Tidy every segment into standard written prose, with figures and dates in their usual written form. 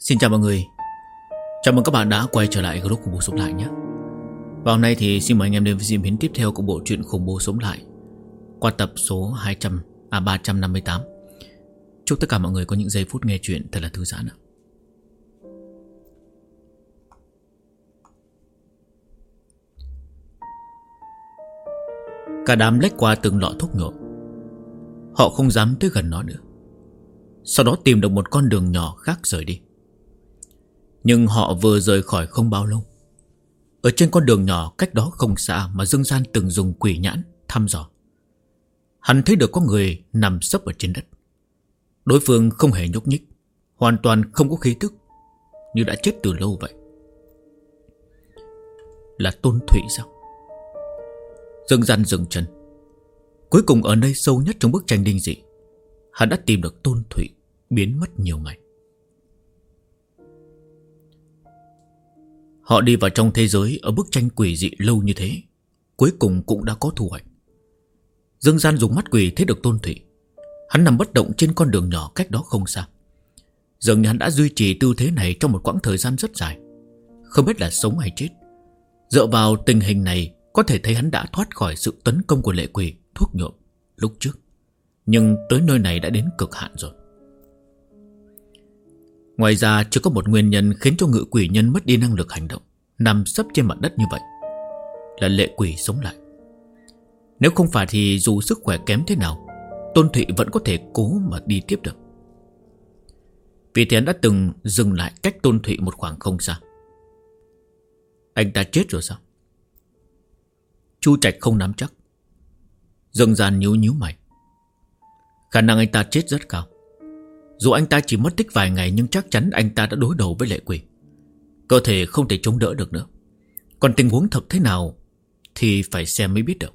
Xin chào mọi người. Chào mừng các bạn đã quay trở lại group khủng bố sống lại nhé. Và hôm nay thì xin mời anh em đến với diễn biến tiếp theo của bộ truyện khủng bố sống lại qua tập số 358. Chúc tất cả mọi người có những giây phút nghe chuyện thật là thư giãn. Cả đám lách qua từng lọ thuốc nhuộm. Họ không dám tới gần nó nữa. Sau đó tìm được một con đường nhỏ khác rời đi. Nhưng họ vừa rời khỏi không bao lâu, ở trên con đường nhỏ cách đó không xa mà Dương Gian từng dùng quỷ nhãn thăm dò, hắn thấy được có người nằm sấp ở trên đất. Đối phương không hề nhúc nhích, hoàn toàn không có khí tức, như đã chết từ lâu vậy. Là Tôn Thụy sao? Dương Gian dừng chân. Cuối cùng ở nơi sâu nhất trong bức tranh đinh dị, hắn đã tìm được Tôn Thụy biến mất nhiều ngày. Họ đi vào trong thế giới ở bức tranh quỷ dị lâu như thế, cuối cùng cũng đã có thu hoạch. Dương Gian dùng mắt quỷ thấy được Tôn Thụy. Hắn nằm bất động trên con đường nhỏ cách đó không xa. Dường như hắn đã duy trì tư thế này trong một quãng thời gian rất dài, không biết là sống hay chết. Dựa vào tình hình này, có thể thấy hắn đã thoát khỏi sự tấn công của lệ quỷ thuốc nhuộm lúc trước, nhưng tới nơi này đã đến cực hạn rồi. Ngoài ra chưa có một nguyên nhân khiến cho ngự quỷ nhân mất đi năng lực hành động, nằm sấp trên mặt đất như vậy, là lệ quỷ sống lại. Nếu không phải thì dù sức khỏe kém thế nào, Tôn Thụy vẫn có thể cố mà đi tiếp được. Vì thế hắn đã từng dừng lại cách Tôn Thụy một khoảng không xa. Anh ta chết rồi sao? Chu Trạch không nắm chắc. Dương Gian nhíu nhíu mày. Khả năng anh ta chết rất cao. Dù anh ta chỉ mất tích vài ngày, nhưng chắc chắn anh ta đã đối đầu với lệ quỷ. Cơ thể không thể chống đỡ được nữa. Còn tình huống thật thế nào thì phải xem mới biết được.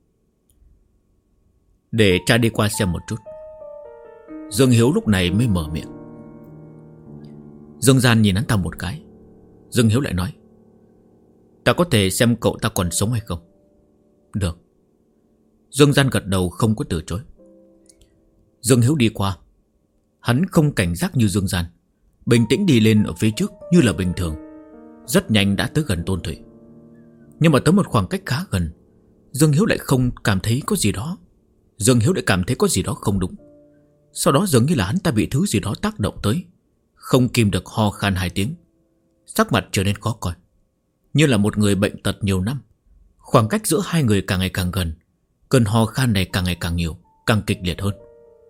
Để cha đi qua xem một chút. Dương Hiếu lúc này mới mở miệng. Dương Gian nhìn hắn ta một cái. Dương Hiếu lại nói, ta có thể xem cậu ta còn sống hay không? Được. Dương Gian gật đầu không có từ chối. Dương Hiếu đi qua. Hắn không cảnh giác như Dương Gian, bình tĩnh đi lên ở phía trước như là bình thường. Rất nhanh đã tới gần Tôn Thụy. Nhưng mà tới một khoảng cách khá gần, Dương Hiếu lại không cảm thấy có gì đó. Dương Hiếu lại cảm thấy có gì đó không đúng. Sau đó dường như là hắn ta bị thứ gì đó tác động tới, không kìm được ho khan 2 tiếng. Sắc mặt trở nên khó coi, như là một người bệnh tật nhiều năm. Khoảng cách giữa hai người càng ngày càng gần. Cơn ho khan này càng ngày càng nhiều, càng kịch liệt hơn.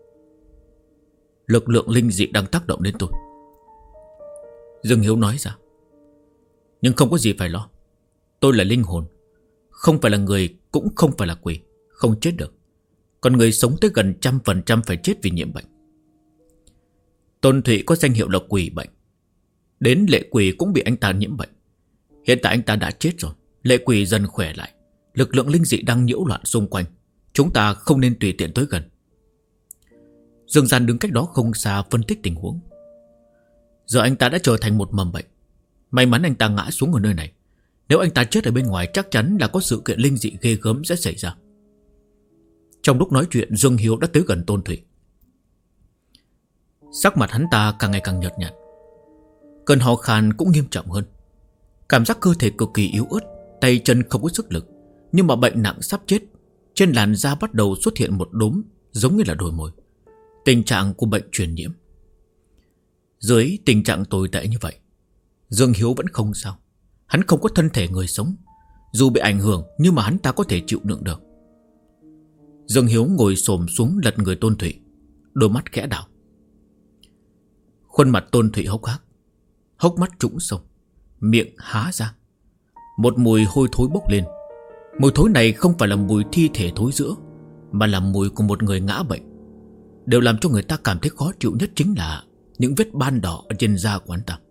Lực lượng linh dị đang tác động đến tôi, Dương Hiếu nói ra. Nhưng không có gì phải lo. Tôi là linh hồn, không phải là người, cũng không phải là quỷ, không chết được. Còn người sống tới gần 100% phải chết vì nhiễm bệnh. Tôn Thụy có danh hiệu là quỷ bệnh. Đến lệ quỷ cũng bị anh ta nhiễm bệnh. Hiện tại anh ta đã chết rồi. Lệ quỷ dần khỏe lại. Lực lượng linh dị đang nhiễu loạn xung quanh. Chúng ta không nên tùy tiện tới gần. Dương Gian đứng cách đó không xa phân tích tình huống. Giờ anh ta đã trở thành một mầm bệnh. May mắn anh ta ngã xuống ở nơi này. Nếu anh ta chết ở bên ngoài, chắc chắn là có sự kiện linh dị ghê gớm sẽ xảy ra. Trong lúc nói chuyện, Dương Hiếu đã tới gần Tôn Thụy. Sắc mặt hắn ta càng ngày càng nhợt nhạt. Cơn ho khan cũng nghiêm trọng hơn. Cảm giác cơ thể cực kỳ yếu ớt, tay chân không có sức lực. Nhưng mà bệnh nặng sắp chết. Trên làn da bắt đầu xuất hiện một đốm giống như là đồi mồi. Tình trạng của bệnh truyền nhiễm. Dưới tình trạng tồi tệ như vậy, Dương Hiếu vẫn không sao. Hắn không có thân thể người sống. Dù bị ảnh hưởng nhưng mà hắn ta có thể chịu đựng được. Dương Hiếu ngồi xổm xuống lật người Tôn Thụy, đôi mắt khẽ đảo. Khuôn mặt Tôn Thụy hốc hác, hốc mắt trũng sâu, miệng há ra. Một mùi hôi thối bốc lên. Mùi thối này không phải là mùi thi thể thối rữa, mà là mùi của một người ngã bệnh. Điều làm cho người ta cảm thấy khó chịu nhất chính là những vết ban đỏ ở trên da của hắn ta.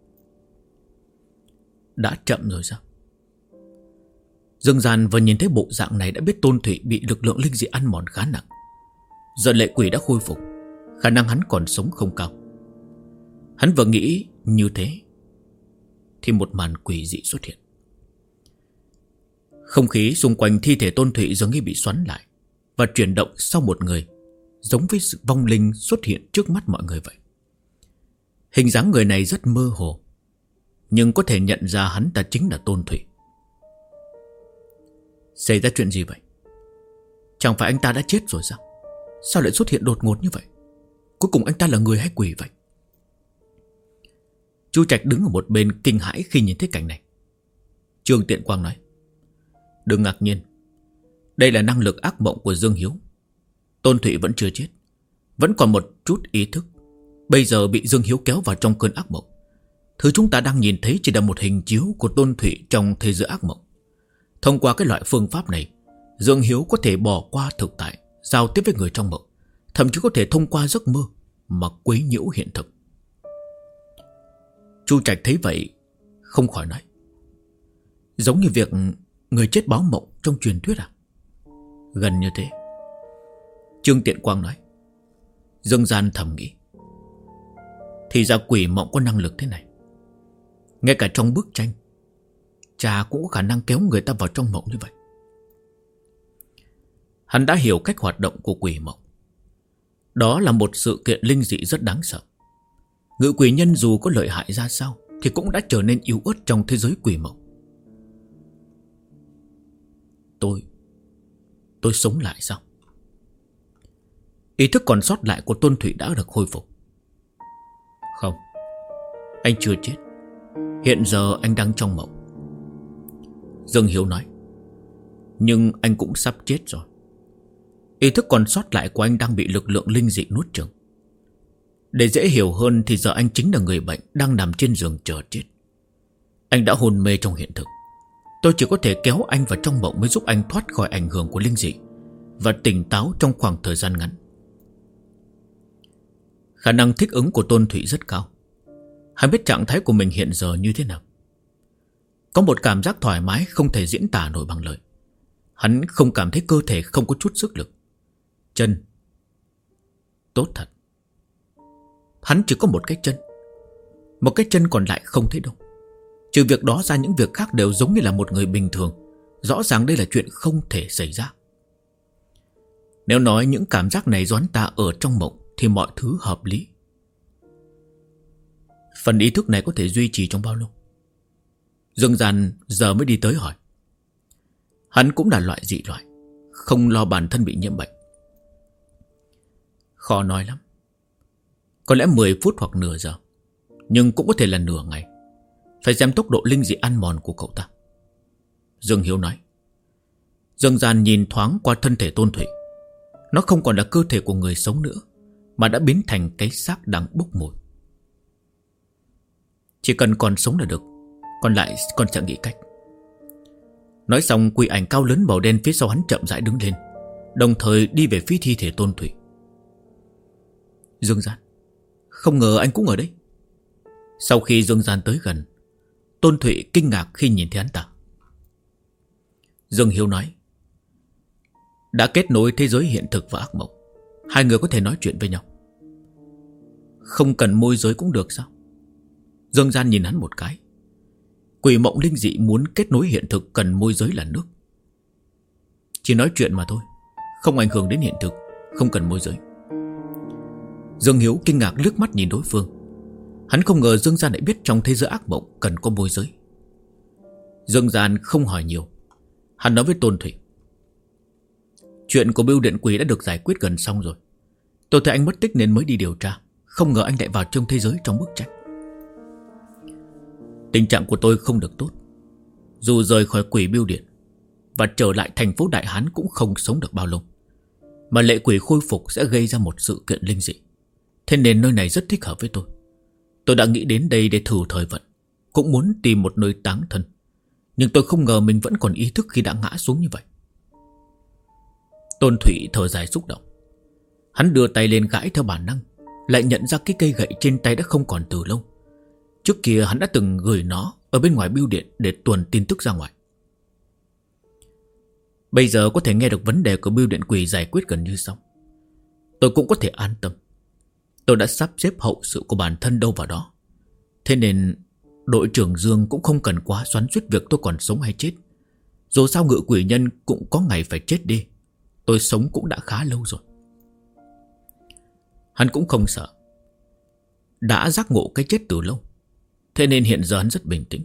Đã chậm rồi sao? Dương Gian vừa nhìn thấy bộ dạng này đã biết Tôn Thụy bị lực lượng linh dị ăn mòn khá nặng. Giờ lệ quỷ đã khôi phục, khả năng hắn còn sống không cao. Hắn vừa nghĩ như thế thì một màn quỷ dị xuất hiện. Không khí xung quanh thi thể Tôn Thụy dường như bị xoắn lại và chuyển động sau một người, giống với sự vong linh xuất hiện trước mắt mọi người vậy. Hình dáng người này rất mơ hồ, nhưng có thể nhận ra hắn ta chính là Tôn Thụy. Xảy ra chuyện gì vậy? Chẳng phải anh ta đã chết rồi sao? Sao lại xuất hiện đột ngột như vậy? Cuối cùng anh ta là người hay quỷ vậy? Chu Trạch đứng ở một bên kinh hãi khi nhìn thấy cảnh này. Trương Tiện Quang nói: đừng ngạc nhiên, đây là năng lực ác mộng của Dương Hiếu. Tôn Thụy vẫn chưa chết, vẫn còn một chút ý thức, bây giờ bị Dương Hiếu kéo vào trong cơn ác mộng. Thứ chúng ta đang nhìn thấy chỉ là một hình chiếu của Tôn Thụy trong thế giới ác mộng. Thông qua cái loại phương pháp này, Dương Hiếu có thể bỏ qua thực tại, giao tiếp với người trong mộng, thậm chí có thể thông qua giấc mơ mà quấy nhiễu hiện thực. Chu Trạch thấy vậy không khỏi nói: giống như việc người chết báo mộng trong truyền thuyết à? Gần như thế. Trương Tiện Quang nói. Dương Gian thầm nghĩ, thì ra quỷ mộng có năng lực thế này. Ngay cả trong bức tranh, cha cũng có khả năng kéo người ta vào trong mộng như vậy. Hắn đã hiểu cách hoạt động của quỷ mộng. Đó là một sự kiện linh dị rất đáng sợ. Ngự quỷ nhân dù có lợi hại ra sao thì cũng đã trở nên yếu ớt trong thế giới quỷ mộng. Tôi sống lại sao? Ý thức còn sót lại của Tôn Thụy đã được khôi phục. Không, anh chưa chết. Hiện giờ anh đang trong mộng. Dương Hiếu nói. Nhưng anh cũng sắp chết rồi. Ý thức còn sót lại của anh đang bị lực lượng linh dị nuốt chửng. Để dễ hiểu hơn thì giờ anh chính là người bệnh đang nằm trên giường chờ chết. Anh đã hôn mê trong hiện thực. Tôi chỉ có thể kéo anh vào trong mộng mới giúp anh thoát khỏi ảnh hưởng của linh dị và tỉnh táo trong khoảng thời gian ngắn. Khả năng thích ứng của Tôn Thụy rất cao. Hắn biết trạng thái của mình hiện giờ như thế nào. Có một cảm giác thoải mái không thể diễn tả nổi bằng lời. Hắn không cảm thấy cơ thể không có chút sức lực. Chân tốt thật. Hắn chỉ có một cái chân. Một cái chân còn lại không thấy đâu. Trừ việc đó ra những việc khác đều giống như là một người bình thường. Rõ ràng đây là chuyện không thể xảy ra. Nếu nói những cảm giác này do hắn ta ở trong mộng thì mọi thứ hợp lý. Phần ý thức này có thể duy trì trong bao lâu? Dương Gian giờ mới đi tới hỏi. Hắn cũng là loại dị loại, không lo bản thân bị nhiễm bệnh. Khó nói lắm. Có lẽ 10 phút hoặc nửa giờ, nhưng cũng có thể là nửa ngày. Phải xem tốc độ linh dị ăn mòn của cậu ta. Dương Hiếu nói. Dương Gian nhìn thoáng qua thân thể Tôn Thụy. Nó không còn là cơ thể của người sống nữa, mà đã biến thành cái xác đang bốc mùi. Chỉ cần còn sống là được, còn lại con sẽ nghĩ cách. Nói xong, quỷ ảnh cao lớn màu đen phía sau hắn chậm rãi đứng lên, đồng thời đi về phía thi thể Tôn Thụy. Dương Gian, không ngờ anh cũng ở đây. Sau khi Dương Gian tới gần, Tôn Thụy kinh ngạc khi nhìn thấy hắn ta. Dương Hiếu nói. Đã kết nối thế giới hiện thực và ác mộng, hai người có thể nói chuyện với nhau. Không cần môi giới cũng được sao? Dương Gian nhìn hắn một cái. Quỷ mộng linh dị muốn kết nối hiện thực cần môi giới là nước. Chỉ nói chuyện mà thôi, không ảnh hưởng đến hiện thực, không cần môi giới. Dương Hiếu kinh ngạc liếc mắt nhìn đối phương. Hắn không ngờ Dương Gian lại biết trong thế giới ác mộng cần có môi giới. Dương Gian không hỏi nhiều. Hắn nói với Tôn Thụy. Chuyện của Bưu Điện Quỷ đã được giải quyết gần xong rồi. Tôi thấy anh mất tích nên mới đi điều tra. Không ngờ anh lại vào trong thế giới trong bức tranh. Tình trạng của tôi không được tốt. Dù rời khỏi quỷ Bưu Điện và trở lại thành phố Đại Hán cũng không sống được bao lâu. Mà lệ quỷ khôi phục sẽ gây ra một sự kiện linh dị. Thế nên nơi này rất thích hợp với tôi. Tôi đã nghĩ đến đây để thử thời vận, cũng muốn tìm một nơi táng thân. Nhưng tôi không ngờ mình vẫn còn ý thức khi đã ngã xuống như vậy. Tôn Thụy thở dài xúc động. Hắn đưa tay lên gãi theo bản năng, lại nhận ra cái cây gậy trên tay đã không còn từ lâu. Trước kia hắn đã từng gửi nó ở bên ngoài bưu điện để tuần tin tức ra ngoài. Bây giờ có thể nghe được vấn đề của Bưu Điện Quỷ giải quyết gần như xong. Tôi cũng có thể an tâm. Tôi đã sắp xếp hậu sự của bản thân đâu vào đó. Thế nên đội trưởng Dương cũng không cần quá xoắn xuýt việc tôi còn sống hay chết. Dù sao ngự quỷ nhân cũng có ngày phải chết đi. Tôi sống cũng đã khá lâu rồi. Hắn cũng không sợ. đã giác ngộ cái chết từ lâu, thế nên hiện giờ hắn rất bình tĩnh.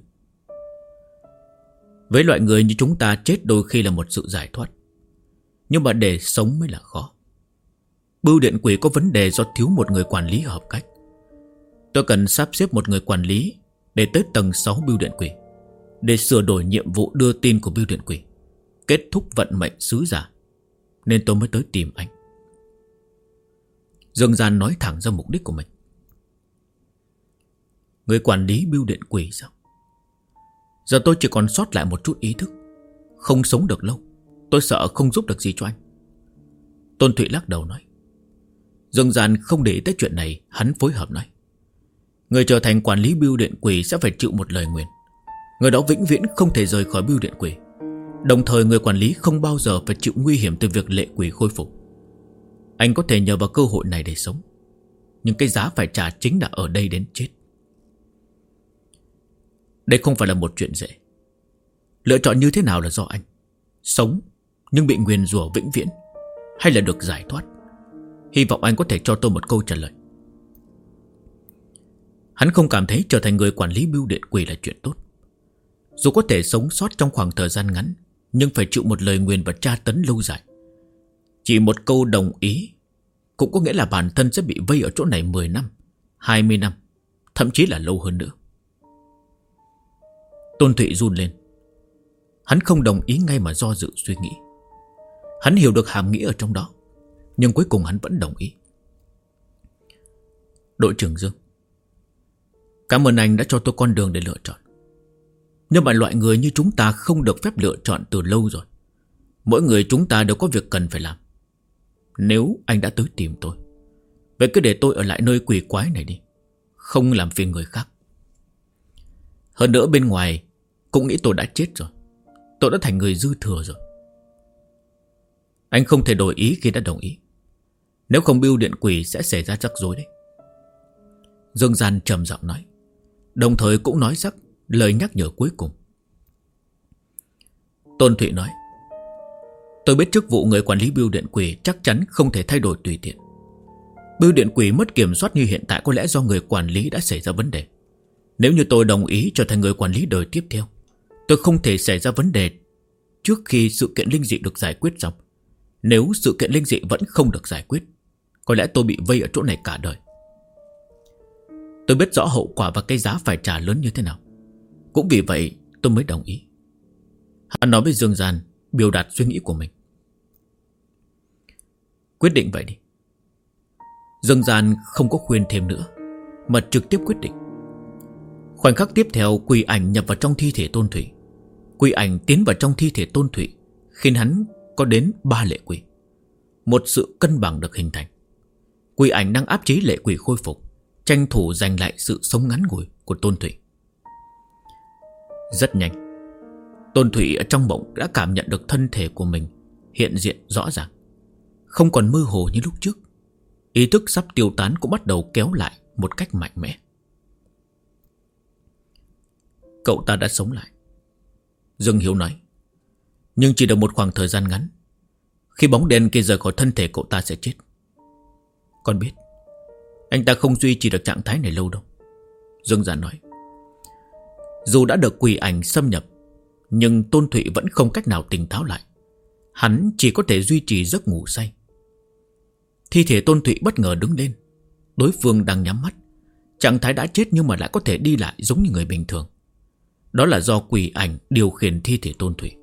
Với loại người như chúng ta, chết đôi khi là một sự giải thoát, nhưng mà để sống mới là khó. Bưu điện quỷ có vấn đề do thiếu một người quản lý hợp cách. Tôi cần sắp xếp một người quản lý để tới tầng 6 bưu điện quỷ, để sửa đổi nhiệm vụ đưa tin của bưu điện quỷ, kết thúc vận mệnh sứ giả. Nên tôi mới tới tìm anh. Dương Gian nói thẳng ra mục đích của mình. Người quản lý bưu điện quỷ sao? Giờ tôi chỉ còn sót lại một chút ý thức, không sống được lâu. Tôi sợ không giúp được gì cho anh. Tôn Thụy lắc đầu nói. Dương Gian không để ý tới chuyện này. Hắn phối hợp nói. Người trở thành quản lý bưu điện quỷ sẽ phải chịu một lời nguyền. Người đó vĩnh viễn không thể rời khỏi bưu điện quỷ. Đồng thời người quản lý không bao giờ phải chịu nguy hiểm từ việc lệ quỷ khôi phục. Anh có thể nhờ vào cơ hội này để sống, nhưng cái giá phải trả chính là ở đây đến chết. Đây không phải là một chuyện dễ. Lựa chọn như thế nào là do anh. Sống nhưng bị nguyền rủa vĩnh viễn, hay là được giải thoát? Hy vọng anh có thể cho tôi một câu trả lời. Hắn không cảm thấy trở thành người quản lý bưu điện quỷ là chuyện tốt. Dù có thể sống sót trong khoảng thời gian ngắn, nhưng phải chịu một lời nguyền và tra tấn lâu dài. Chỉ một câu đồng ý cũng có nghĩa là bản thân sẽ bị vây ở chỗ này 10 năm, 20 năm, thậm chí là lâu hơn nữa. Tôn Thụy run lên. Hắn không đồng ý ngay mà do dự suy nghĩ. Hắn hiểu được hàm nghĩa ở trong đó, nhưng cuối cùng hắn vẫn đồng ý. Đội trưởng Dương, cảm ơn anh đã cho tôi con đường để lựa chọn. Nhưng mà loại người như chúng ta không được phép lựa chọn từ lâu rồi. Mỗi người chúng ta đều có việc cần phải làm. Nếu anh đã tới tìm tôi, vậy cứ để tôi ở lại nơi quỷ quái này đi, không làm phiền người khác. Hơn nữa bên ngoài cũng nghĩ tôi đã chết rồi. Tôi đã thành người dư thừa rồi. Anh không thể đổi ý khi đã đồng ý. Nếu không bưu điện quỷ sẽ xảy ra rắc rối đấy. Dương Gian trầm giọng nói, đồng thời cũng nói sắc lời nhắc nhở cuối cùng. Tôn Thụy nói, tôi biết chức vụ người quản lý bưu điện quỷ chắc chắn không thể thay đổi tùy tiện. Bưu điện quỷ mất kiểm soát như hiện tại có lẽ do người quản lý đã xảy ra vấn đề. Nếu như tôi đồng ý trở thành người quản lý đời tiếp theo, tôi không thể xảy ra vấn đề trước khi sự kiện linh dị được giải quyết xong. Nếu sự kiện linh dị vẫn không được giải quyết, có lẽ tôi bị vây ở chỗ này cả đời. Tôi biết rõ hậu quả và cái giá phải trả lớn như thế nào. Cũng vì vậy tôi mới đồng ý. Hắn nói với Dương Gian, biểu đạt suy nghĩ của mình. Quyết định vậy đi. Dương Gian không có khuyên thêm nữa, mà trực tiếp quyết định. Khoảnh khắc tiếp theo, quỷ ảnh nhập vào trong thi thể Tôn Thụy. Quỷ ảnh tiến vào trong thi thể Tôn Thụy khiến hắn có đến 3 lệ quỷ. Một sự cân bằng được hình thành. Quỷ ảnh đang áp chế lệ quỷ khôi phục, tranh thủ giành lại sự sống ngắn ngủi của Tôn Thụy. Rất nhanh, Tôn Thụy ở trong mộng đã cảm nhận được thân thể của mình hiện diện rõ ràng, không còn mơ hồ như lúc trước. Ý thức sắp tiêu tán cũng bắt đầu kéo lại một cách mạnh mẽ. Cậu ta đã sống lại, Dương Hiếu nói, nhưng chỉ được một khoảng thời gian ngắn. Khi bóng đen kia rời khỏi thân thể cậu ta sẽ chết. Con biết anh ta không duy trì được trạng thái này lâu đâu, Dương Gian nói. Dù đã được quỷ ảnh xâm nhập, nhưng Tôn Thụy vẫn không cách nào tỉnh táo lại. Hắn chỉ có thể duy trì giấc ngủ say. Thi thể Tôn Thụy bất ngờ đứng lên. Đối phương đang nhắm mắt, trạng thái đã chết nhưng mà lại có thể đi lại giống như người bình thường. Đó là do quỷ ảnh điều khiển thi thể Tôn Thụy.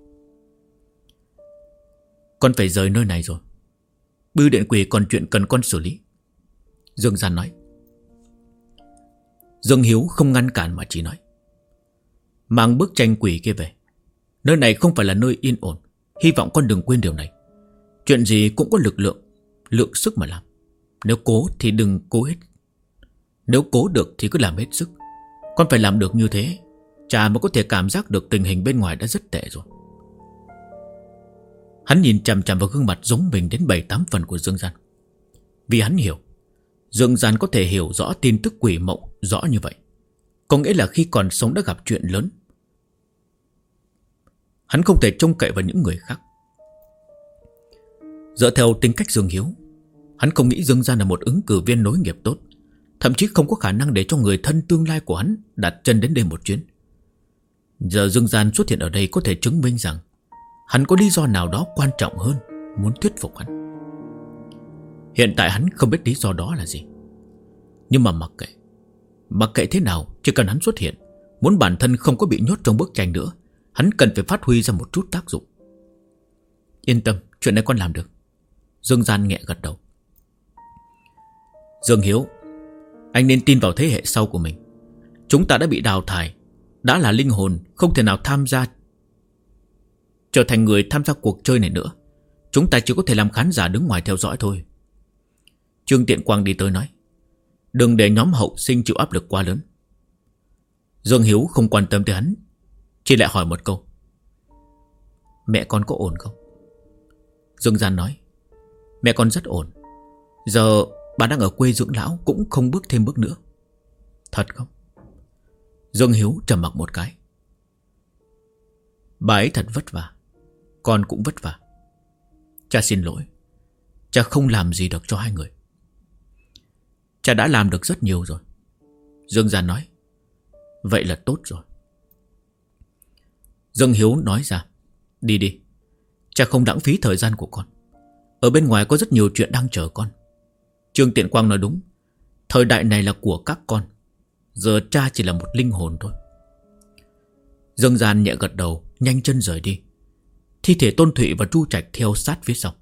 Con phải rời nơi này rồi. Bưu điện quỷ còn chuyện cần con xử lý, Dương Gian nói. Dương Hiếu không ngăn cản mà chỉ nói, mang bức tranh quỷ kia về. Nơi này không phải là nơi yên ổn. Hy vọng con đừng quên điều này. Chuyện gì cũng có lượng sức mà làm. Nếu cố thì đừng cố hết. Nếu cố được thì cứ làm hết sức. Con phải làm được như thế, chả mà có thể cảm giác được tình hình bên ngoài đã rất tệ rồi. Hắn nhìn chằm chằm vào gương mặt giống mình đến 7-8 phần của Dương Gian. Vì hắn hiểu Dương Gian có thể hiểu rõ tin tức quỷ mộng rõ như vậy, có nghĩa là khi còn sống đã gặp chuyện lớn. Hắn không thể trông cậy vào những người khác. Dựa theo tính cách Dương Hiếu, hắn không nghĩ Dương Gian là một ứng cử viên nối nghiệp tốt. thậm chí không có khả năng để cho người thân tương lai của hắn đặt chân đến đây một chuyến. Giờ Dương Gian xuất hiện ở đây có thể chứng minh rằng hắn có lý do nào đó quan trọng hơn muốn thuyết phục hắn. Hiện tại hắn không biết lý do đó là gì, nhưng mà mặc kệ thế nào, chỉ cần hắn xuất hiện, muốn bản thân không có bị nhốt trong bức tranh nữa, hắn cần phải phát huy ra một chút tác dụng. Yên tâm, chuyện này con làm được. Dương Gian nhẹ gật đầu. Dương Hiếu, anh nên tin vào thế hệ sau của mình. Chúng ta đã bị đào thải, đã là linh hồn, không thể nào trở thành người tham gia cuộc chơi này nữa. Chúng ta chỉ có thể làm khán giả đứng ngoài theo dõi thôi. Trương Tiện Quang đi tới nói, đừng để nhóm hậu sinh chịu áp lực quá lớn. Dương Hiếu không quan tâm tới hắn, chỉ lại hỏi một câu, mẹ con có ổn không? Dương Gian nói, mẹ con rất ổn. Giờ bà đang ở quê dưỡng lão, cũng không bước thêm bước nữa. Thật không? Dương Hiếu trầm mặc một cái. Bà ấy thật vất vả, con cũng vất vả. Cha xin lỗi, cha không làm gì được cho hai người. Cha đã làm được rất nhiều rồi. Dương Gian nói, vậy là tốt rồi. Dương Hiếu nói ra, đi, cha không lãng phí thời gian của con. Ở bên ngoài có rất nhiều chuyện đang chờ con. Trương Tiện Quang nói đúng, thời đại này là của các con. Giờ cha chỉ là một linh hồn thôi. Dương Gian nhẹ gật đầu, nhanh chân rời đi. Thi thể Tôn Thụy và Chu Trạch theo sát phía sau.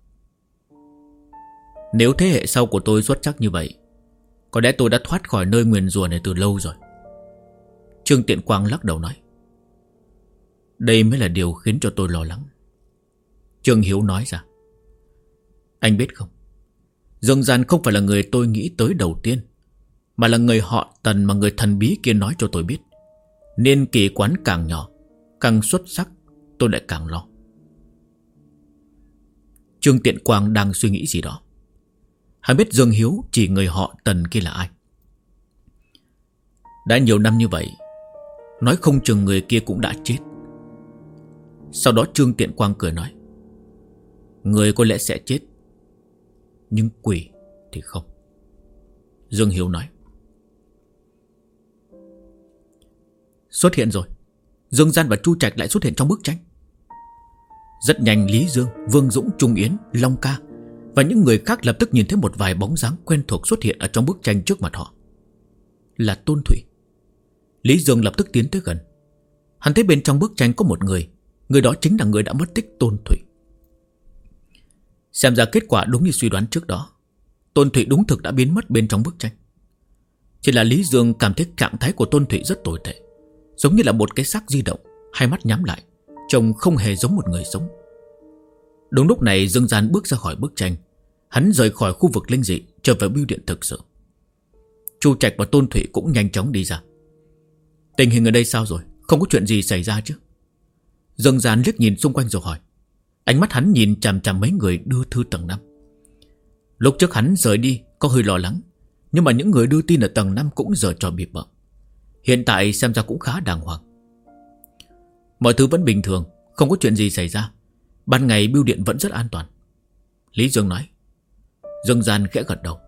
Nếu thế hệ sau của tôi xuất sắc như vậy, có lẽ tôi đã thoát khỏi nơi nguyền rủa này từ lâu rồi. Trương Tiện Quang lắc đầu nói, đây mới là điều khiến cho tôi lo lắng. Trương Hiếu nói ra, anh biết không, Dương Gian không phải là người tôi nghĩ tới đầu tiên, mà là người họ Tần mà người thần bí kia nói cho tôi biết. Niên kỳ quán càng nhỏ, càng xuất sắc, tôi lại càng lo. Trương Tiện Quang đang suy nghĩ gì đó. Hắn biết Dương Hiếu chỉ người họ Tần kia là ai. Đã nhiều năm như vậy, nói không chừng người kia cũng đã chết. Sau đó Trương Tiện Quang cười nói, người có lẽ sẽ chết, nhưng quỷ thì không. Dương Hiếu nói, xuất hiện rồi. Dương Gian và Chu Trạch lại xuất hiện trong bức tranh. Rất nhanh Lý Dương, Vương Dũng, Trung Yến, Long Ca và những người khác lập tức nhìn thấy một vài bóng dáng quen thuộc xuất hiện ở trong bức tranh trước mặt họ. Là Tôn Thụy. Lý Dương lập tức tiến tới gần. Hắn thấy bên trong bức tranh có một người. Người đó chính là người đã mất tích Tôn Thụy. Xem ra kết quả đúng như suy đoán trước đó. Tôn Thụy đúng thực đã biến mất bên trong bức tranh. Chỉ là Lý Dương cảm thấy trạng thái của Tôn Thụy rất tồi tệ, giống như là một cái xác di động, hai mắt nhắm lại, trông không hề giống một người sống. Đúng lúc này Dương Gian bước ra khỏi bức tranh. Hắn rời khỏi khu vực linh dị, trở về bưu điện thực sự. Chu Trạch và Tôn Thụy cũng nhanh chóng đi ra. Tình hình ở đây sao rồi? Không có chuyện gì xảy ra chứ? Dương Gian liếc nhìn xung quanh rồi hỏi. Ánh mắt hắn nhìn chằm chằm mấy người đưa thư tầng 5. Lúc trước hắn rời đi có hơi lo lắng, nhưng mà những người đưa tin ở tầng 5 cũng giờ trò bịp bợm. Hiện tại xem ra cũng khá đàng hoàng. Mọi thứ vẫn bình thường, không có chuyện gì xảy ra. Ban ngày bưu điện vẫn rất an toàn. Lý Dương nói. Dương Gian khẽ gật đầu.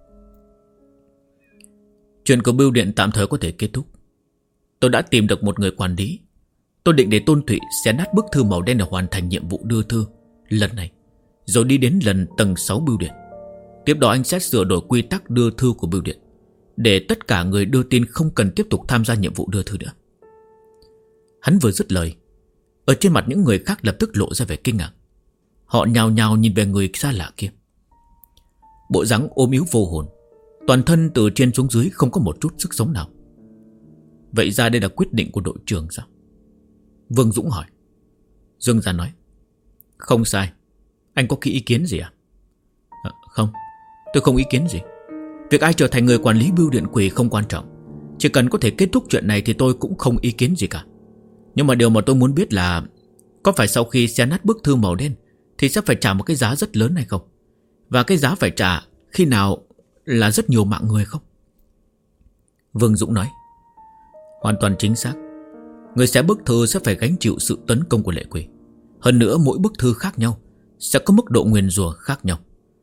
Chuyện của bưu điện tạm thời có thể kết thúc. Tôi đã tìm được một người quản lý. Tôi định để Tôn Thụy xé nát bức thư màu đen để hoàn thành nhiệm vụ đưa thư lần này, rồi đi đến lần tầng 6 bưu điện. Tiếp đó anh sẽ sửa đổi quy tắc đưa thư của bưu điện, để tất cả người đưa tin không cần tiếp tục tham gia nhiệm vụ đưa thư nữa. Hắn vừa dứt lời, ở trên mặt những người khác lập tức lộ ra vẻ kinh ngạc. Họ nhào nhào nhìn về người xa lạ kia. Bộ dáng ốm yếu vô hồn, toàn thân từ trên xuống dưới không có một chút sức sống nào. Vậy ra đây là quyết định của đội trưởng sao? Vương Dũng hỏi. Dương Gian nói. Không sai. Anh có ý kiến gì à? Không, tôi không ý kiến gì. Việc ai trở thành người quản lý bưu điện quỷ không quan trọng. Chỉ cần có thể kết thúc chuyện này thì tôi cũng không ý kiến gì cả. Nhưng mà điều mà tôi muốn biết là có phải sau khi xé nát bức thư màu đen thì sẽ phải trả một cái giá rất lớn hay không? Và cái giá phải trả khi nào là rất nhiều mạng người không? Vương Dũng nói. Hoàn toàn chính xác. Người xé bức thư sẽ phải gánh chịu sự tấn công của lệ quỷ. Hơn nữa mỗi bức thư khác nhau sẽ có mức độ nguyền rủa khác nhau.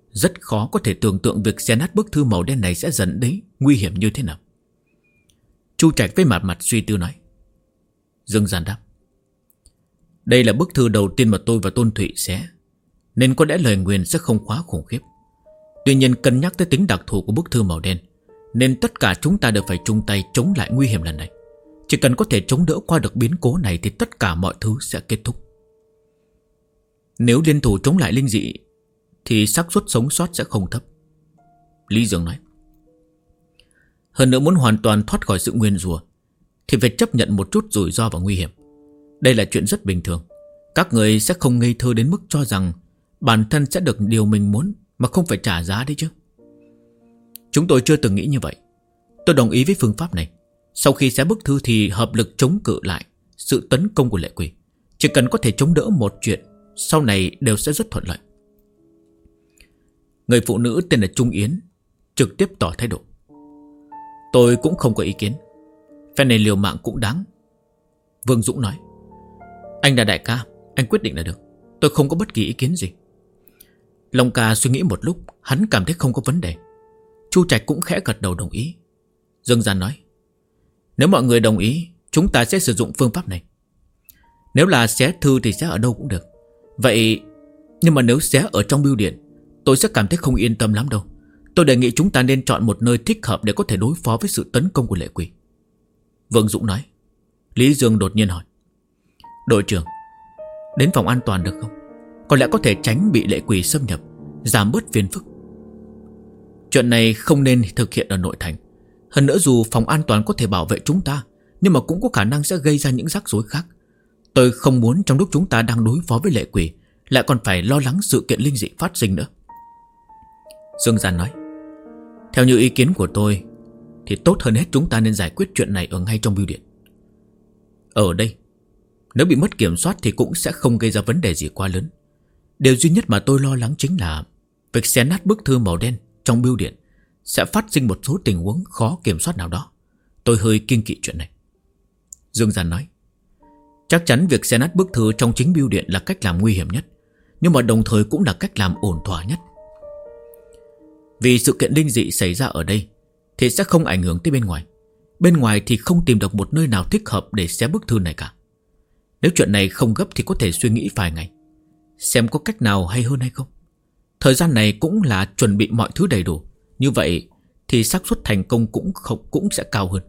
Rất khó có thể tưởng tượng việc xé nát bức thư màu đen này sẽ dẫn đến nguy hiểm như thế nào. Chu Trạch với mặt suy tư nói. Dương Gian đáp. Đây là bức thư đầu tiên mà tôi và Tôn Thụy xé, nên có lẽ lời nguyền sẽ không quá khủng khiếp. Tuy nhiên cân nhắc tới tính đặc thù của bức thư màu đen, nên tất cả chúng ta đều phải chung tay chống lại nguy hiểm lần này. Chỉ cần có thể chống đỡ qua được biến cố này thì tất cả mọi thứ sẽ kết thúc. Nếu liên thủ chống lại linh dị thì xác suất sống sót sẽ không thấp, Lý Dương nói. Hơn nữa muốn hoàn toàn thoát khỏi sự nguyền rủa thì phải chấp nhận một chút rủi ro và nguy hiểm. Đây là chuyện rất bình thường. Các người sẽ không ngây thơ đến mức cho rằng bản thân sẽ được điều mình muốn mà không phải trả giá đấy chứ. Chúng tôi chưa từng nghĩ như vậy. Tôi đồng ý với phương pháp này. Sau khi xé bức thư thì hợp lực chống cự lại sự tấn công của lệ quỷ. Chỉ cần có thể chống đỡ một chuyện, sau này đều sẽ rất thuận lợi. Người phụ nữ tên là Trung Yến trực tiếp tỏ thái độ. Tôi cũng không có ý kiến. Phe này liều mạng cũng đáng. Vương Dũng nói. Anh là đại ca, anh quyết định là được. Tôi không có bất kỳ ý kiến gì. Long Ca suy nghĩ một lúc, hắn cảm thấy không có vấn đề. Chu Trạch cũng khẽ gật đầu đồng ý. Dương Gian nói. Nếu mọi người đồng ý, chúng ta sẽ sử dụng phương pháp này. Nếu là xé thư thì xé ở đâu cũng được. Vậy, nhưng mà nếu xé ở trong bưu điện, tôi sẽ cảm thấy không yên tâm lắm đâu. Tôi đề nghị chúng ta nên chọn một nơi thích hợp để có thể đối phó với sự tấn công của lệ quỷ. Vương Dũng nói. Lý Dương đột nhiên hỏi. Đội trưởng, đến phòng an toàn được không? Có lẽ có thể tránh bị lệ quỷ xâm nhập, giảm bớt phiền phức. Chuyện này không nên thực hiện ở nội thành. Hơn nữa dù phòng an toàn có thể bảo vệ chúng ta, nhưng mà cũng có khả năng sẽ gây ra những rắc rối khác. Tôi không muốn trong lúc chúng ta đang đối phó với lệ quỷ lại còn phải lo lắng sự kiện linh dị phát sinh nữa. Dương Gian nói. Theo như ý kiến của tôi thì tốt hơn hết chúng ta nên giải quyết chuyện này ở ngay trong bưu điện. Ở đây, nếu bị mất kiểm soát thì cũng sẽ không gây ra vấn đề gì quá lớn. Điều duy nhất mà tôi lo lắng chính là việc xé nát bức thư màu đen trong bưu điện sẽ phát sinh một số tình huống khó kiểm soát nào đó. Tôi hơi kiêng kỵ chuyện này. Dương Gian nói. Chắc chắn việc xé nát bức thư trong chính bưu điện là cách làm nguy hiểm nhất, nhưng mà đồng thời cũng là cách làm ổn thỏa nhất. Vì sự kiện linh dị xảy ra ở đây thì sẽ không ảnh hưởng tới bên ngoài. Bên ngoài thì không tìm được một nơi nào thích hợp để xé bức thư này cả. Nếu chuyện này không gấp thì có thể suy nghĩ vài ngày, xem có cách nào hay hơn hay không. Thời gian này cũng là chuẩn bị mọi thứ đầy đủ. Như vậy thì xác suất thành công cũng sẽ cao hơn.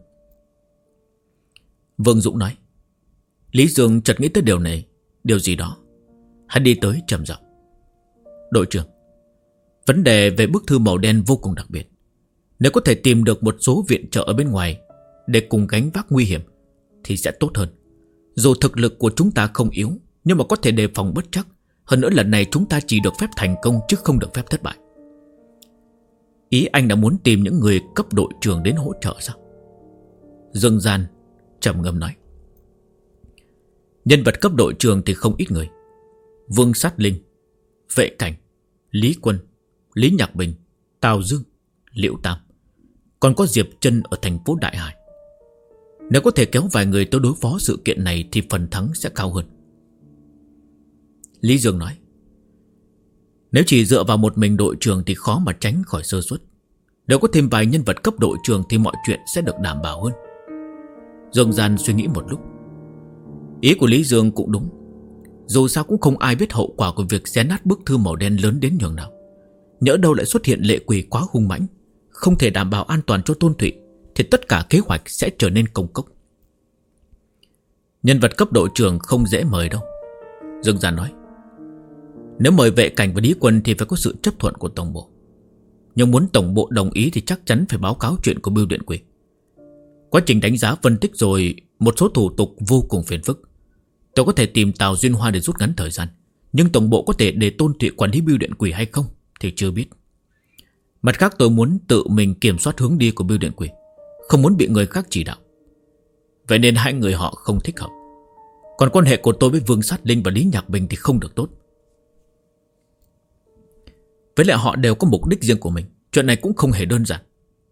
Vương Dũng nói. Lý Dương chợt nghĩ tới điều này, điều gì đó. Hắn đi tới trầm giọng. Đội trưởng, vấn đề về bức thư màu đen vô cùng đặc biệt. Nếu có thể tìm được một số viện trợ ở bên ngoài để cùng gánh vác nguy hiểm thì sẽ tốt hơn. Dù thực lực của chúng ta không yếu, nhưng mà có thể đề phòng bất trắc. Hơn nữa lần này chúng ta chỉ được phép thành công chứ không được phép thất bại. Ý anh đã muốn tìm những người cấp đội trưởng đến hỗ trợ sao? Dương Gian trầm ngâm nói. Nhân vật cấp đội trưởng thì không ít người. Vương Sát Linh, Vệ Cảnh, Lý Quân, Lý Nhạc Bình, Tào Dương, Liễu Tam. Còn có Diệp Chân ở thành phố Đại Hải. Nếu có thể kéo vài người tới đối phó sự kiện này thì phần thắng sẽ cao hơn. Lý Dương nói. Nếu chỉ dựa vào một mình đội trưởng thì khó mà tránh khỏi sơ suất. Nếu có thêm vài nhân vật cấp đội trưởng thì mọi chuyện sẽ được đảm bảo hơn. Dương Gian suy nghĩ một lúc. Ý của Lý Dương cũng đúng. Dù sao cũng không ai biết hậu quả của việc xé nát bức thư màu đen lớn đến nhường nào. Nhỡ đâu lại xuất hiện lệ quỷ quá hung mãnh, không thể đảm bảo an toàn cho Tôn Thụy, thì tất cả kế hoạch sẽ trở nên công cốc. Nhân vật cấp đội trưởng không dễ mời đâu, Dương Gian nói. Nếu mời Vệ Cảnh và Lý Quân thì phải có sự chấp thuận của tổng bộ. Nhưng muốn tổng bộ đồng ý thì chắc chắn phải báo cáo chuyện của bưu điện quỷ. Quá trình đánh giá phân tích rồi, một số thủ tục vô cùng phiền phức. Tôi có thể tìm Tào Duyên Hoa để rút ngắn thời gian, nhưng tổng bộ có thể để Tôn Thụy quản lý bưu điện quỷ hay không thì chưa biết. Mặt khác tôi muốn tự mình kiểm soát hướng đi của bưu điện quỷ, không muốn bị người khác chỉ đạo. Vậy nên hai người họ không thích hợp. Còn quan hệ của tôi với Vương Sát Linh và Lý Nhạc Bình thì không được tốt. Với lại họ đều có mục đích riêng của mình. Chuyện này cũng không hề đơn giản.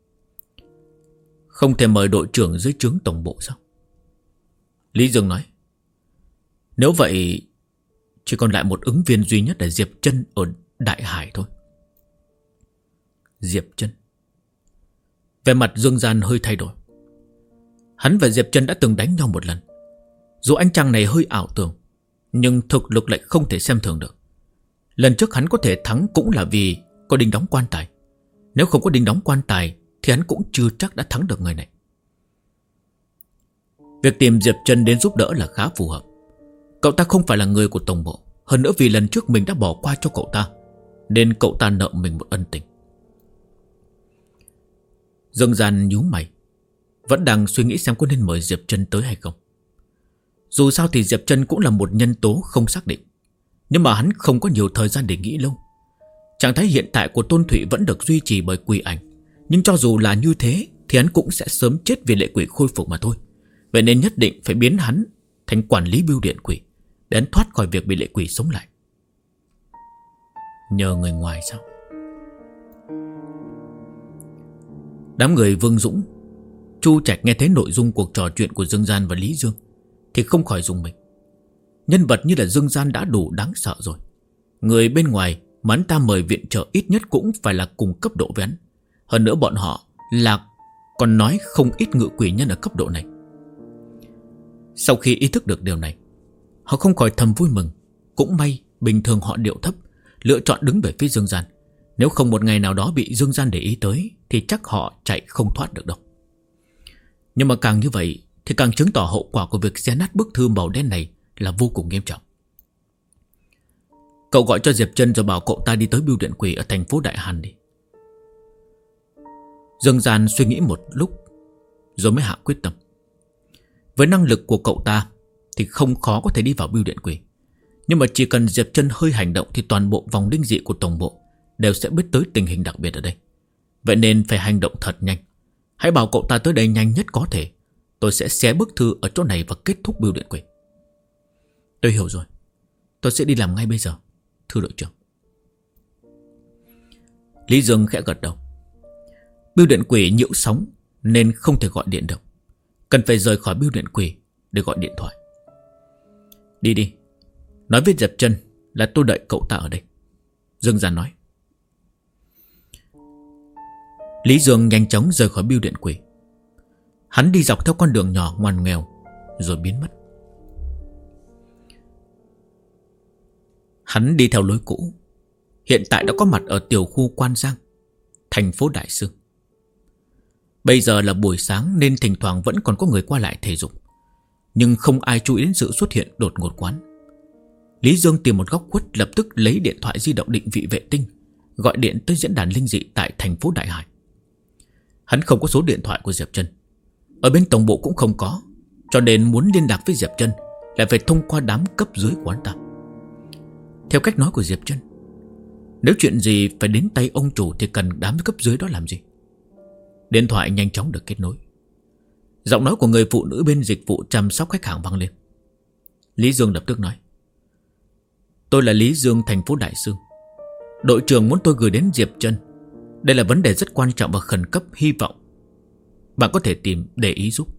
Không thể mời đội trưởng dưới trướng tổng bộ sao? Lý Dương nói. Nếu vậy chỉ còn lại một ứng viên duy nhất là Diệp Chân ở Đại Hải thôi. Diệp Chân. Vẻ mặt Dương Gian hơi thay đổi. Hắn và Diệp Chân đã từng đánh nhau một lần. Dù anh chàng này hơi ảo tưởng, nhưng thực lực lại không thể xem thường được. Lần trước hắn có thể thắng cũng là vì có đinh đóng quan tài. Nếu không có đinh đóng quan tài thì hắn cũng chưa chắc đã thắng được người này. Việc tìm Diệp Chân đến giúp đỡ là khá phù hợp. Cậu ta không phải là người của tổng bộ. Hơn nữa vì lần trước mình đã bỏ qua cho cậu ta, nên cậu ta nợ mình một ân tình. Dương Gian nhíu mày, vẫn đang suy nghĩ xem có nên mời Diệp Chân tới hay không. Dù sao thì Diệp Chân cũng là một nhân tố không xác định, nhưng mà hắn không có nhiều thời gian để nghĩ lâu. Trạng thái hiện tại của Tôn Thụy vẫn được duy trì bởi quỷ ảnh, nhưng cho dù là như thế thì hắn cũng sẽ sớm chết vì lệ quỷ khôi phục mà thôi. Vậy nên nhất định phải biến hắn thành quản lý bưu điện quỷ, để hắn thoát khỏi việc bị lệ quỷ sống lại. Nhờ người ngoài sao? Đám người Vương Dũng, Chu Trạch nghe thấy nội dung cuộc trò chuyện của Dương Gian và Lý Dương thì không khỏi rùng mình. Nhân vật như là Dương Gian đã đủ đáng sợ rồi. Người bên ngoài mà hắn ta mời viện trợ ít nhất cũng phải là cùng cấp độ với hắn. Hơn nữa bọn họ là còn nói không ít ngự quỷ nhân ở cấp độ này. Sau khi ý thức được điều này, họ không khỏi thầm vui mừng. Cũng may bình thường họ điệu thấp, lựa chọn đứng về phía Dương Gian. Nếu không một ngày nào đó bị Dương Gian để ý tới thì chắc họ chạy không thoát được đâu. Nhưng mà càng như vậy thì càng chứng tỏ hậu quả của việc xé nát bức thư màu đen này là vô cùng nghiêm trọng. Cậu gọi cho Diệp Chân rồi bảo cậu ta đi tới bưu điện quỷ ở thành phố Đại Hàn đi. Dương Gian suy nghĩ một lúc rồi mới hạ quyết tâm. Với năng lực của cậu ta thì không khó có thể đi vào bưu điện quỷ. Nhưng mà chỉ cần Diệp Chân hơi hành động thì toàn bộ vòng linh dị của tổng bộ đều sẽ biết tới tình hình đặc biệt ở đây. Vậy nên phải hành động thật nhanh. Hãy bảo cậu ta tới đây nhanh nhất có thể. Tôi sẽ xé bức thư ở chỗ này và kết thúc bưu điện quỷ. Tôi hiểu rồi. Tôi sẽ đi làm ngay bây giờ, thưa đội trưởng. Lý Dương khẽ gật đầu. Bưu điện quỷ nhiễu sóng nên không thể gọi điện được. Cần phải rời khỏi bưu điện quỷ để gọi điện thoại. Đi đi, nói với Diệp Chân là tôi đợi cậu ta ở đây, Dương Gian nói. Lý Dương nhanh chóng rời khỏi bưu điện quỷ. Hắn đi dọc theo con đường nhỏ ngoằn nghèo rồi biến mất. Hắn đi theo lối cũ, hiện tại đã có mặt ở tiểu khu Quan Giang, thành phố Đại Sương. Bây giờ là buổi sáng nên thỉnh thoảng vẫn còn có người qua lại thể dục, nhưng không ai chú ý đến sự xuất hiện đột ngột quán. Lý Dương tìm một góc khuất, lập tức lấy điện thoại di động định vị vệ tinh, gọi điện tới diễn đàn linh dị tại thành phố Đại Hải. Hắn không có số điện thoại của Diệp Chân, ở bên tổng bộ cũng không có, cho nên muốn liên lạc với Diệp Chân lại phải thông qua đám cấp dưới của hắn ta. Theo cách nói của Diệp Chân, nếu chuyện gì phải đến tay ông chủ thì cần đám cấp dưới đó làm gì. Điện thoại nhanh chóng được kết nối. Giọng nói của người phụ nữ bên dịch vụ chăm sóc khách hàng vang lên. Lý Dương lập tức nói: Tôi là Lý Dương, thành phố Đại Sương. Đội trưởng muốn tôi gửi đến Diệp Chân. Đây là vấn đề rất quan trọng và khẩn cấp, hy vọng bạn có thể tìm để ý giúp.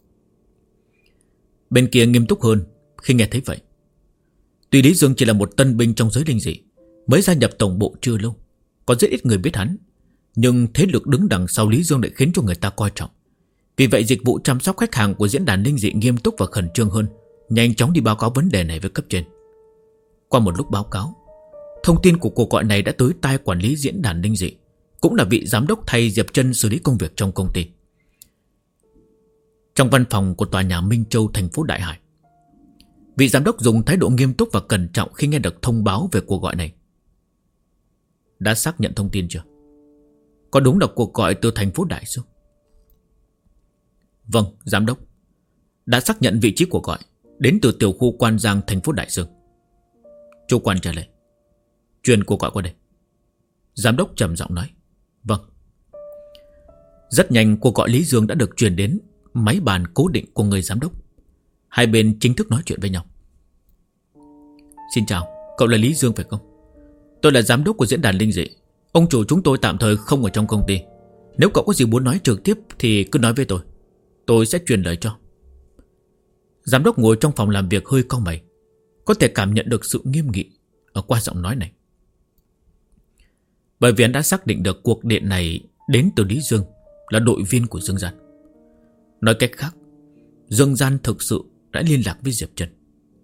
Bên kia nghiêm túc hơn khi nghe thấy vậy. Tuy Lý Dương chỉ là một tân binh trong giới linh dị, mới gia nhập tổng bộ chưa lâu, có rất ít người biết hắn, nhưng thế lực đứng đằng sau Lý Dương lại khiến cho người ta coi trọng. Vì vậy dịch vụ chăm sóc khách hàng của diễn đàn linh dị nghiêm túc và khẩn trương hơn, nhanh chóng đi báo cáo vấn đề này với cấp trên. Qua một lúc báo cáo, thông tin của cuộc gọi này đã tới tai quản lý diễn đàn linh dị, cũng là vị giám đốc thay Diệp Chân xử lý công việc trong công ty. Trong văn phòng của tòa nhà Minh Châu, thành phố Đại Hải, vị giám đốc dùng thái độ nghiêm túc và cẩn trọng khi nghe được thông báo về cuộc gọi này. Đã xác nhận thông tin chưa? Có đúng là cuộc gọi từ thành phố Đại Sương? Vâng, giám đốc. Đã xác nhận vị trí cuộc gọi, đến từ tiểu khu Quan Giang, thành phố Đại Sương. Chủ quan trả lời: Truyền cuộc gọi qua đây. Giám đốc trầm giọng nói: Vâng. Rất nhanh cuộc gọi Lý Dương đã được truyền đến máy bàn cố định của người giám đốc. Hai bên chính thức nói chuyện với nhau. Xin chào, cậu là Lý Dương phải không? Tôi là giám đốc của diễn đàn linh dị. Ông chủ chúng tôi tạm thời không ở trong công ty. Nếu cậu có gì muốn nói trực tiếp thì cứ nói với tôi sẽ truyền lời cho. Giám đốc ngồi trong phòng làm việc hơi cau mày, có thể cảm nhận được sự nghiêm nghị ở qua giọng nói này. Bởi vì hắn đã xác định được cuộc điện này đến từ Lý Dương, là đội viên của Dương Gian. Nói cách khác, Dương Gian thực sự đã liên lạc với Diệp Trần.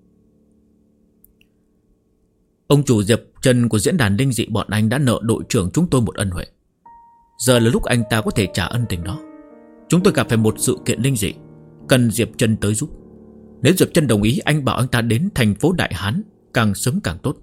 Ông chủ Diệp Trần của diễn đàn linh dị bọn anh đã nợ đội trưởng chúng tôi một ân huệ. Giờ là lúc anh ta có thể trả ân tình đó. Chúng tôi gặp phải một sự kiện linh dị, cần Diệp Trần tới giúp. Nếu Diệp Trần đồng ý, anh bảo anh ta đến thành phố Đại Hán, càng sớm càng tốt.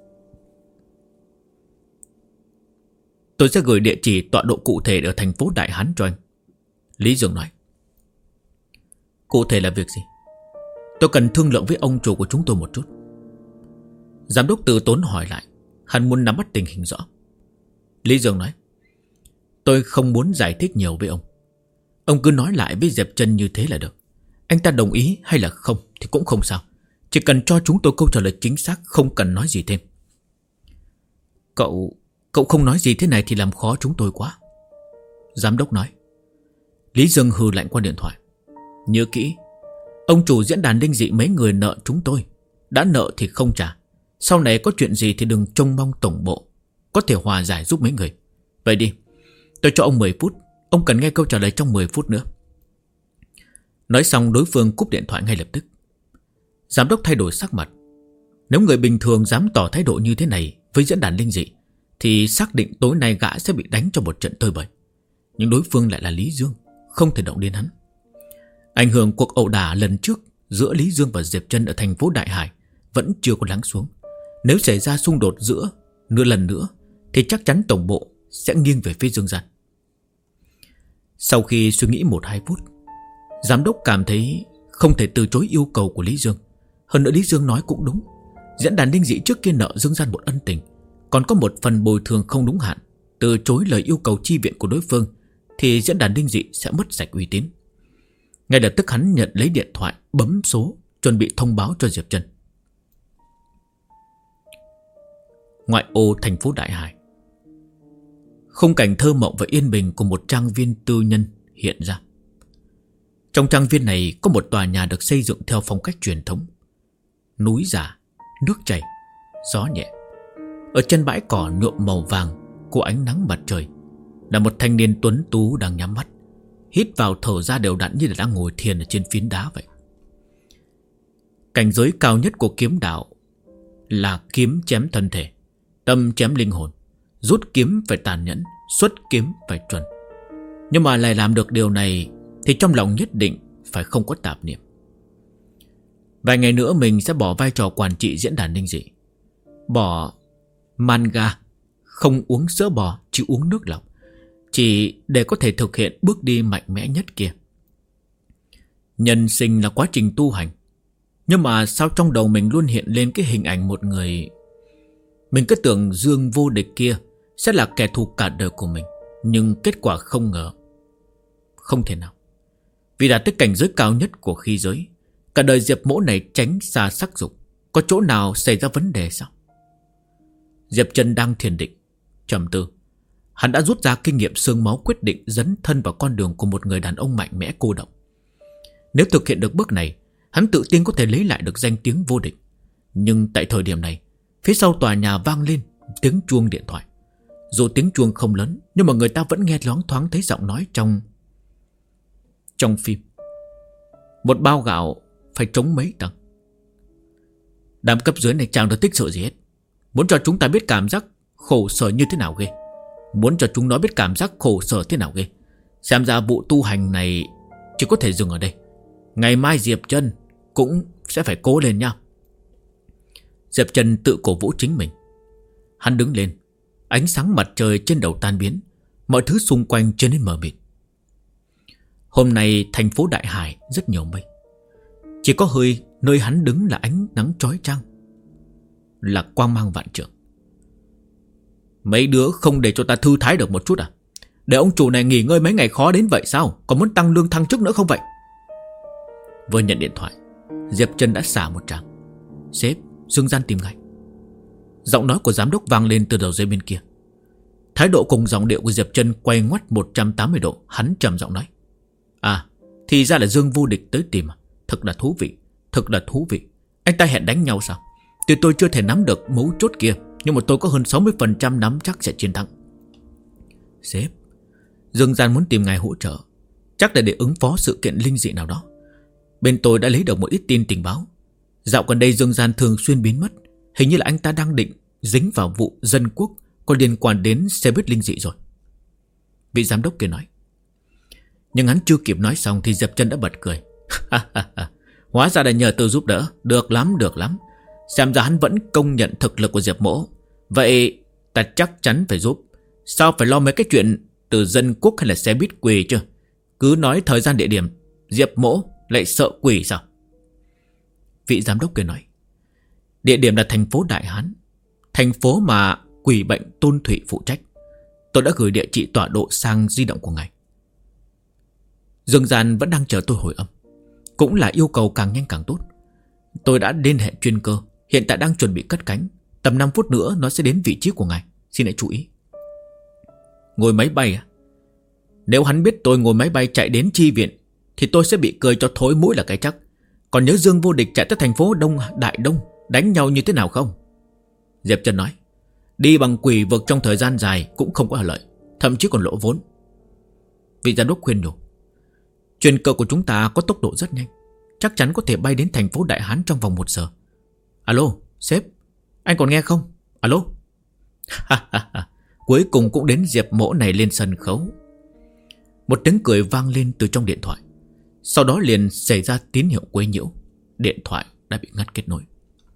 Tôi sẽ gửi địa chỉ tọa độ cụ thể ở thành phố Đại Hán cho anh, Lý Dương nói. Cụ thể là việc gì? Tôi cần thương lượng với ông chủ của chúng tôi một chút. Giám đốc Từ Tốn hỏi lại. Hắn muốn nắm bắt tình hình rõ. Lý Dương nói, tôi không muốn giải thích nhiều với ông. Ông cứ nói lại với Diệp Trần như thế là được. Anh ta đồng ý hay là không thì cũng không sao. Chỉ cần cho chúng tôi câu trả lời chính xác, không cần nói gì thêm. Cậu không nói gì thế này thì làm khó chúng tôi quá, giám đốc nói. Lý Dương hừ lạnh qua điện thoại. Nhớ kỹ, ông chủ diễn đàn linh dị mấy người nợ chúng tôi. Đã nợ thì không trả. Sau này có chuyện gì thì đừng trông mong tổng bộ có thể hòa giải giúp mấy người. Vậy đi, tôi cho ông 10 phút. Ông cần nghe câu trả lời trong 10 phút nữa. Nói xong đối phương cúp điện thoại ngay lập tức. Giám đốc thay đổi sắc mặt. Nếu người bình thường dám tỏ thái độ như thế này với diễn đàn linh dị thì xác định tối nay gã sẽ bị đánh cho một trận tơi bời. Nhưng đối phương lại là Lý Dương, không thể động đến hắn. Ảnh hưởng cuộc ẩu đả lần trước giữa Lý Dương và Diệp Trần ở thành phố Đại Hải vẫn chưa có lắng xuống. Nếu xảy ra xung đột giữa lần nữa thì chắc chắn tổng bộ sẽ nghiêng về phía Dương Gian. Sau khi suy nghĩ 1-2 phút, giám đốc cảm thấy không thể từ chối yêu cầu của Lý Dương. Hơn nữa Lý Dương nói cũng đúng. Diễn đàn linh dị trước kia nợ Dương Gian một ân tình, còn có một phần bồi thường không đúng hạn. Từ chối lời yêu cầu chi viện của đối phương thì diễn đàn linh dị sẽ mất sạch uy tín. Ngay lập tức hắn nhận lấy điện thoại, bấm số, chuẩn bị thông báo cho Diệp Trần. Ngoại ô thành phố Đại Hải, khung cảnh thơ mộng và yên bình của một trang viên tư nhân hiện ra. Trong trang viên này có một tòa nhà được xây dựng theo phong cách truyền thống. Núi giả, nước chảy, gió nhẹ. Ở trên bãi cỏ nhuộm màu vàng của ánh nắng mặt trời là một thanh niên tuấn tú đang nhắm mắt, hít vào thở ra đều đặn như là đang ngồi thiền ở trên phiến đá vậy. Cảnh giới cao nhất của kiếm đạo là kiếm chém thân thể, tâm chém linh hồn. Rút kiếm phải tàn nhẫn, xuất kiếm phải chuẩn. Nhưng mà lại làm được điều này thì trong lòng nhất định phải không có tạp niệm. Vài ngày nữa mình sẽ bỏ vai trò quản trị diễn đàn linh dị, bỏ manga, không uống sữa bò, chỉ uống nước lọc, chỉ để có thể thực hiện bước đi mạnh mẽ nhất kia. Nhân sinh là quá trình tu hành. Nhưng mà sao trong đầu mình luôn hiện lên cái hình ảnh một người. Mình cứ tưởng Dương vô địch kia sẽ là kẻ thù cả đời của mình, nhưng kết quả không ngờ không thể nào. Vì đạt tới cảnh giới cao nhất của khí giới, cả đời Diệp Mỗ này tránh xa sắc dục, có chỗ nào xảy ra vấn đề sao? Diệp Trần đang thiền định trầm tư. Hắn đã rút ra kinh nghiệm xương máu, quyết định dấn thân vào con đường của một người đàn ông mạnh mẽ cô độc. Nếu thực hiện được bước này, hắn tự tin có thể lấy lại được danh tiếng vô địch. Nhưng tại thời điểm này, phía sau tòa nhà vang lên tiếng chuông điện thoại. Dù tiếng chuông không lớn, nhưng mà người ta vẫn nghe loáng thoáng thấy giọng nói trong phim. Một bao gạo phải trống mấy tầng. Đám cấp dưới này chẳng được tích sự gì hết. Muốn cho chúng ta biết cảm giác khổ sở như thế nào ghê. Muốn cho chúng nó biết cảm giác khổ sở thế nào ghê. Xem ra vụ tu hành này chỉ có thể dừng ở đây. Ngày mai Diệp Trần cũng sẽ phải cố lên nhau. Diệp Trần tự cổ vũ chính mình. Hắn đứng lên. Ánh sáng mặt trời trên đầu tan biến. Mọi thứ xung quanh trở nên mờ mịt. Hôm nay thành phố Đại Hải rất nhiều mây. Chỉ có hơi nơi hắn đứng là ánh nắng chói chang, là quang mang vạn trượng. Mấy đứa không để cho ta thư thái được một chút à? Để ông chủ này nghỉ ngơi mấy ngày khó đến vậy sao? Còn muốn tăng lương thăng chức nữa không vậy? Vừa nhận điện thoại, Diệp Trần đã xả một tràng. Sếp, Dương Gian tìm ngay. Giọng nói của giám đốc vang lên từ đầu dây bên kia. Thái độ cùng giọng điệu của Diệp Trần quay ngoắt 180 độ. Hắn trầm giọng nói: À, thì ra là Dương vô địch tới tìm à? Thật là thú vị, thật là thú vị. Anh ta hẹn đánh nhau sao? Tuy tôi chưa thể nắm được mấu chốt kia, nhưng mà tôi có hơn 60% nắm chắc sẽ chiến thắng. Sếp, Dương Gian muốn tìm ngài hỗ trợ, chắc là để ứng phó sự kiện linh dị nào đó. Bên tôi đã lấy được một ít tin tình báo. Dạo gần đây Dương Gian thường xuyên biến mất. Hình như là anh ta đang định dính vào vụ dân quốc có liên quan đến xe buýt linh dị rồi. Vị giám đốc kia nói. Nhưng hắn chưa kịp nói xong thì Diệp Chân đã bật cười. Hóa ra là nhờ tôi giúp đỡ. Được lắm, được lắm. Xem ra hắn vẫn công nhận thực lực của Diệp Mỗ. Vậy ta chắc chắn phải giúp. Sao phải lo mấy cái chuyện từ dân quốc hay là xe buýt quỷ chứ? Cứ nói thời gian địa điểm, Diệp Mỗ lại sợ quỷ sao? Vị giám đốc kia nói. Địa điểm là thành phố Đại Hán, thành phố mà quỷ bệnh Tôn Thụy phụ trách. Tôi đã gửi địa chỉ tọa độ sang di động của ngài. Dương Gian vẫn đang chờ tôi hồi âm. Cũng là yêu cầu càng nhanh càng tốt. Tôi đã liên hệ chuyên cơ, hiện tại đang chuẩn bị cất cánh. Tầm 5 phút nữa nó sẽ đến vị trí của ngài. Xin hãy chú ý. Ngồi máy bay à? Nếu hắn biết tôi ngồi máy bay chạy đến chi viện thì tôi sẽ bị cười cho thối mũi là cái chắc. Còn nhớ Dương Vô Địch chạy tới thành phố Đại Đông đánh nhau như thế nào không? Diệp Chân nói. Đi bằng quỷ vực trong thời gian dài cũng không có lợi, thậm chí còn lỗ vốn. Vị giám đốc khuyên nhủ. Chuyên cơ của chúng ta có tốc độ rất nhanh, chắc chắn có thể bay đến thành phố Đại Hán trong vòng 1 giờ. Alo, sếp, anh còn nghe không? Alo. Cuối cùng cũng đến Diệp Mỗ này lên sân khấu. Một tiếng cười vang lên từ trong điện thoại. Sau đó liền xảy ra tín hiệu quấy nhiễu. Điện thoại đã bị ngắt kết nối.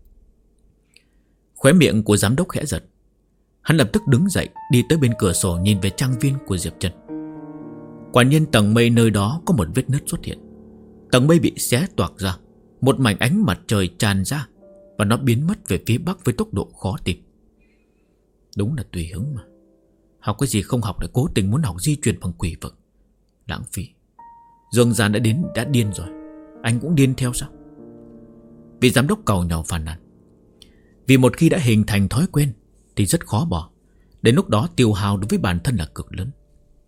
Khóe miệng của giám đốc khẽ giật. Hắn lập tức đứng dậy, đi tới bên cửa sổ nhìn về trang viên của Diệp Chân. Quả nhiên tầng mây nơi đó có một vết nứt xuất hiện. Tầng mây bị xé toạc ra, một mảnh ánh mặt trời tràn ra, và nó biến mất về phía bắc với tốc độ khó tìm. Đúng là tùy hứng mà. Học cái gì không học lại cố tình muốn học di chuyển bằng quỷ vực. Lãng phí. Dương Gian đã điên rồi. Anh cũng điên theo sao? Vị giám đốc cầu nhau phàn nàn. Vì một khi đã hình thành thói quen thì rất khó bỏ. Đến lúc đó tiêu hao đối với bản thân là cực lớn.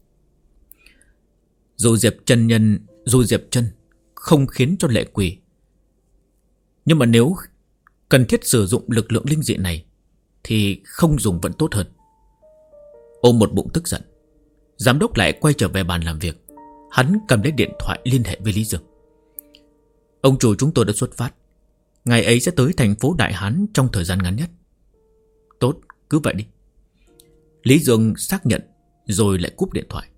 Dù Diệp Chân không khiến cho lệ quỷ, nhưng mà nếu cần thiết sử dụng lực lượng linh dị này thì không dùng vẫn tốt hơn. Ôm một bụng tức giận, giám đốc lại quay trở về bàn làm việc. Hắn cầm lấy điện thoại liên hệ với Lý Dương. Ông chủ chúng tôi đã xuất phát. Ngày ấy sẽ tới thành phố Đại Hán trong thời gian ngắn nhất. Tốt, cứ vậy đi. Lý Dương xác nhận rồi lại cúp điện thoại.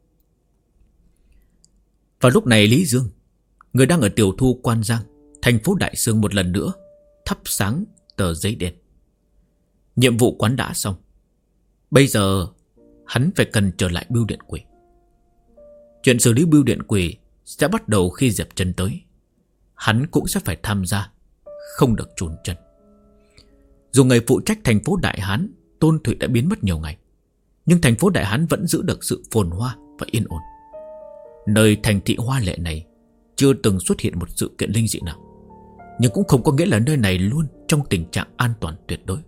Vào lúc này Lý Dương, người đang ở tiểu thu Quan Giang, thành phố Đại Sương một lần nữa thắp sáng tờ giấy đen. Nhiệm vụ quán đã xong. Bây giờ hắn phải cần trở lại bưu điện quỷ. Chuyện xử lý bưu điện quỷ sẽ bắt đầu khi Diệp Chân tới. Hắn cũng sẽ phải tham gia, không được chùn chân. Dù người phụ trách thành phố Đại Hán Tôn Thụy đã biến mất nhiều ngày, nhưng thành phố Đại Hán vẫn giữ được sự phồn hoa và yên ổn. Nơi thành thị hoa lệ này chưa từng xuất hiện một sự kiện linh dị nào, nhưng cũng không có nghĩa là nơi này luôn trong tình trạng an toàn tuyệt đối.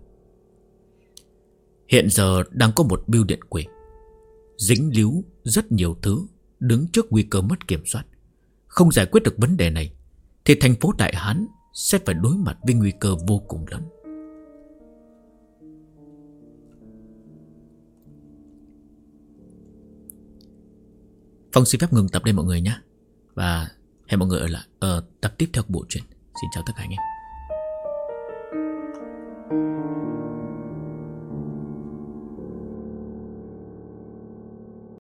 Hiện giờ đang có một bưu điện quỷ dính líu rất nhiều thứ, đứng trước nguy cơ mất kiểm soát. Không giải quyết được vấn đề này thì thành phố Đại Hán sẽ phải đối mặt với nguy cơ vô cùng lớn. Phong xin phép ngừng tập đây mọi người nhé. Và hẹn mọi người ở lại tập tiếp theo của bộ truyện. Xin chào tất cả anh em.